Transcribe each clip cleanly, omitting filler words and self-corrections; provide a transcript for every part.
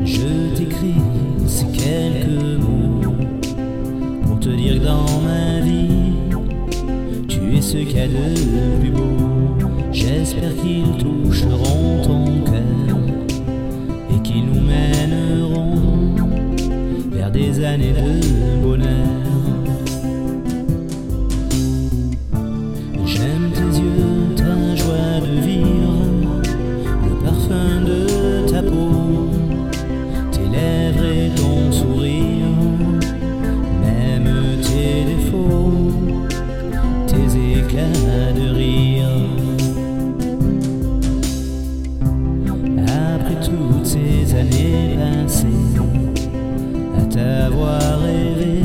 Je t'écris ces quelques mots pour te dire que dans ma vie, tu es ce qu'il y a de plus beau. J'espère qu'ils toucheront ton cœur et qu'ils nous mèneront vers des années de bonheur. J'aime tes yeux, ta joie de vivre, le parfum de ta peau, tes lèvres et ton sourire, même tes défauts, tes éclats de rire. Après toutes ces années passées, à t'avoir rêvé,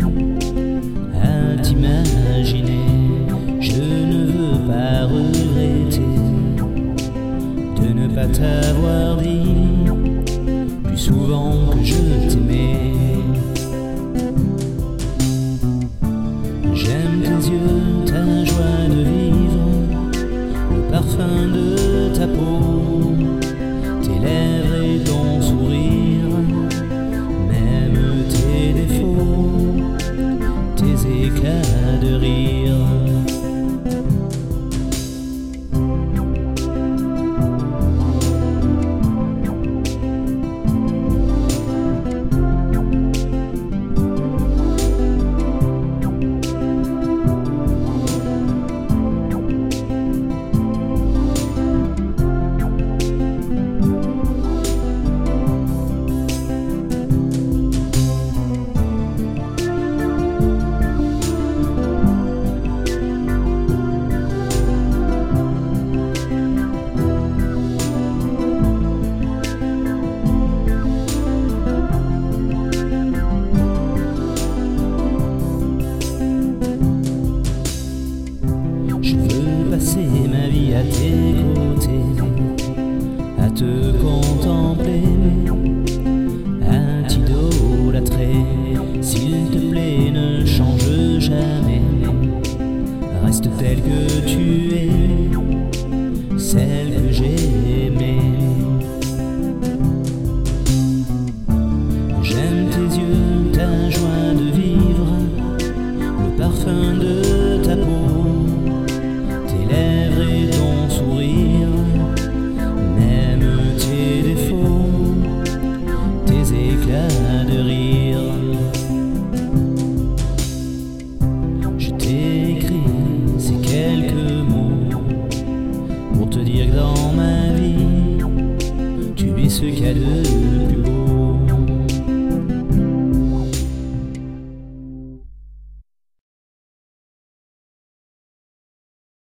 à t'imaginer, je ne veux pas regretter de ne pas t'avoir dit plus souvent que je t'aimais. J'aime tes yeux, ta joie de vivre, le parfum de ta peau, tes lèvres et ton sourire, même tes défauts, tes éclats de rire. Je veux passer ma vie à tes côtés, à te contempler, à t'idolâtrer. S'il te plaît, ne change jamais, reste telle que tu es, celle que j'ai aimée. J'aime tes yeux, ta joie de vivre, le parfum de ta peau, tes lèvres et ton sourire, même tes défauts, tes éclats de rire. Je t'ai écrit ces quelques mots pour te dire que dans ma vie, tu es ce qu'il y a de plus beau.